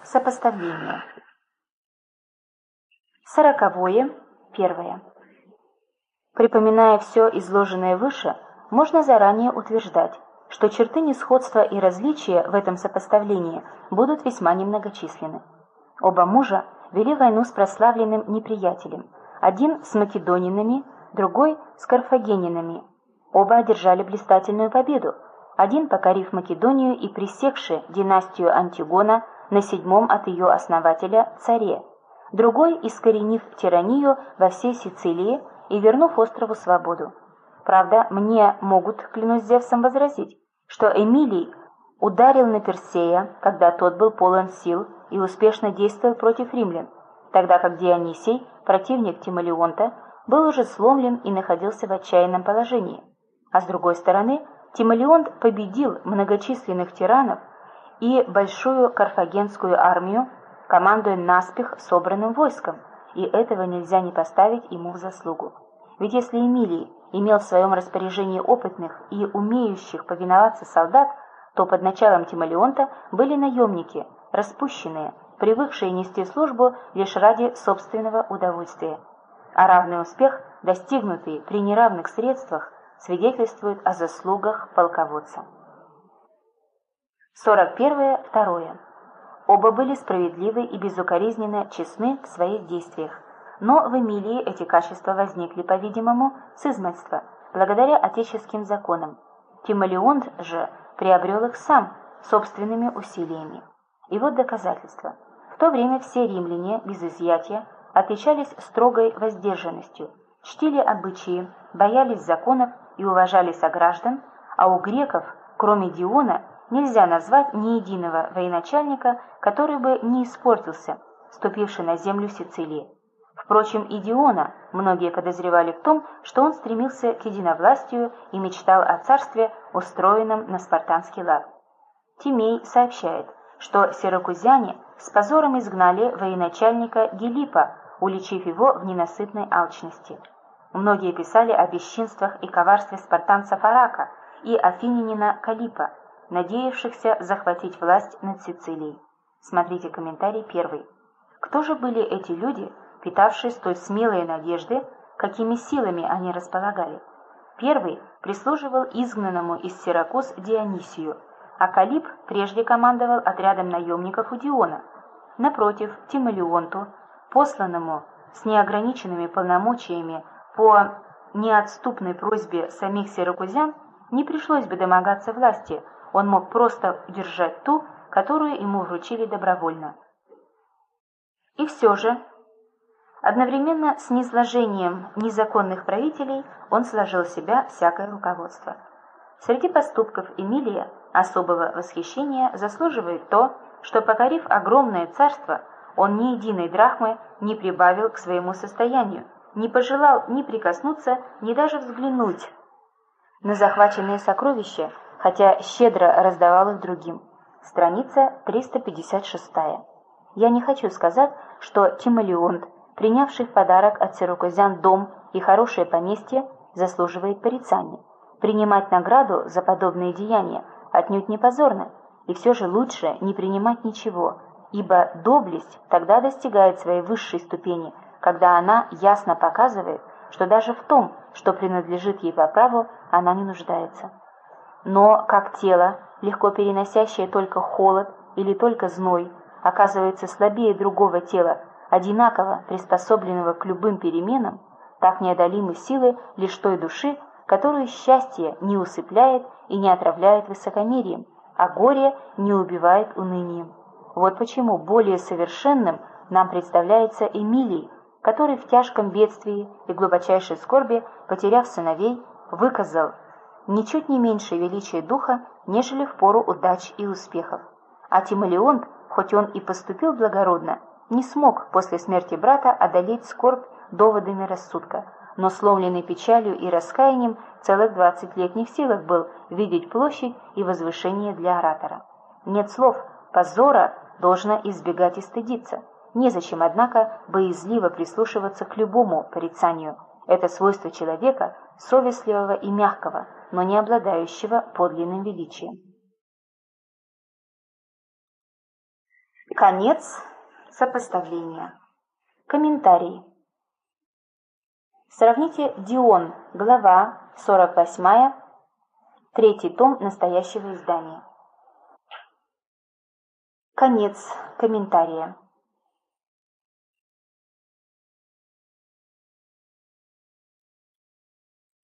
Сопоставление. 40. Первое. Припоминая все изложенное выше, можно заранее утверждать, что черты несходства и различия в этом сопоставлении будут весьма немногочисленны. Оба мужа вели войну с прославленным неприятелем, один с македонинами, другой с карфагенинами. Оба одержали блистательную победу, один покорив Македонию и пресекши династию Антигона на 7-м от ее основателя царе, другой искоренив тиранию во всей Сицилии и вернув острову свободу. Правда, мне могут, клянусь Зевсом, возразить, что Эмилий ударил на Персея, когда тот был полон сил и успешно действовал против римлян, тогда как Дионисий, противник Тимолеонта, был уже сломлен и находился в отчаянном положении. А с другой стороны, Тимолеонт победил многочисленных тиранов и большую карфагенскую армию, командуя наспех собранным войском, и этого нельзя не поставить ему в заслугу. Ведь если Эмилий имел в своем распоряжении опытных и умеющих повиноваться солдат, то под началом Тимолеонта были наемники, распущенные, привыкшие нести службу лишь ради собственного удовольствия. А равный успех, достигнутый при неравных средствах, свидетельствует о заслугах полководца. 41. Второе. Оба были справедливы и безукоризненно честны в своих действиях, но в Эмилии эти качества возникли, по-видимому, с измольства, благодаря отеческим законам. Тимолеонт же приобрел их сам, собственными усилиями. И вот доказательство. В то время все римляне, без изъятия, отличались строгой воздержанностью, чтили обычаи, боялись законов и уважали сограждан, а у греков, кроме Диона, нельзя назвать ни единого военачальника, который бы не испортился, ступивший на землю Сицилии. Впрочем, и Диона многие подозревали в том, что он стремился к единовластию и мечтал о царстве, устроенном на спартанский лад. Тимей сообщает, что сиракузяне с позором изгнали военачальника Гелиппа, уличив его в ненасытной алчности. Многие писали о бесчинствах и коварстве спартанца Фарака и афинянина Калипа, надеявшихся захватить власть над Сицилией. Смотрите комментарий 1. Кто же были эти люди, питавшие столь смелые надежды, какими силами они располагали? Первый прислуживал изгнанному из Сиракуз Дионисию, а Калип прежде командовал отрядом наемников у Диона. Напротив, Тимолеонту, посланному с неограниченными полномочиями по неотступной просьбе самих сиракузян, не пришлось бы домогаться власти, он мог просто удержать ту, которую ему вручили добровольно. И все же, одновременно с низложением незаконных правителей он сложил в себя всякое руководство. Среди поступков Эмилия особого восхищения заслуживает то, что, покорив огромное царство, он ни единой драхмы не прибавил к своему состоянию, не пожелал ни прикоснуться, ни даже взглянуть на захваченные сокровища, хотя щедро раздавал их другим. Страница 356. Я не хочу сказать, что Тимолеонт, принявший в подарок от сиракузян дом и хорошее поместье, заслуживает порицания. Принимать награду за подобные деяния отнюдь не позорно, и все же лучше не принимать ничего, ибо доблесть тогда достигает своей высшей ступени, когда она ясно показывает, что даже в том, что принадлежит ей по праву, она не нуждается. Но как тело, легко переносящее только холод или только зной, оказывается слабее другого тела, одинаково приспособленного к любым переменам, так неодолимы силы лишь той души, которую счастье не усыпляет и не отравляет высокомерием, а горе не убивает унынием. Вот почему более совершенным нам представляется Эмилий, который в тяжком бедствии и глубочайшей скорби, потеряв сыновей, выказал ничуть не меньше величия духа, нежели в пору удач и успехов. А Тимолеонт, хоть он и поступил благородно, не смог после смерти брата одолеть скорбь доводами рассудка, но сломленный печалью и раскаянием целых 20 лет не в силах был видеть площадь и возвышение для оратора. Нет слов, позора должно избегать и стыдиться. Незачем, однако, боязливо прислушиваться к любому порицанию. Это свойство человека, совестливого и мягкого, но не обладающего подлинным величием. Конец сопоставления. Комментарий. Сравните Дион, глава 48, третий том настоящего издания. Конец комментария.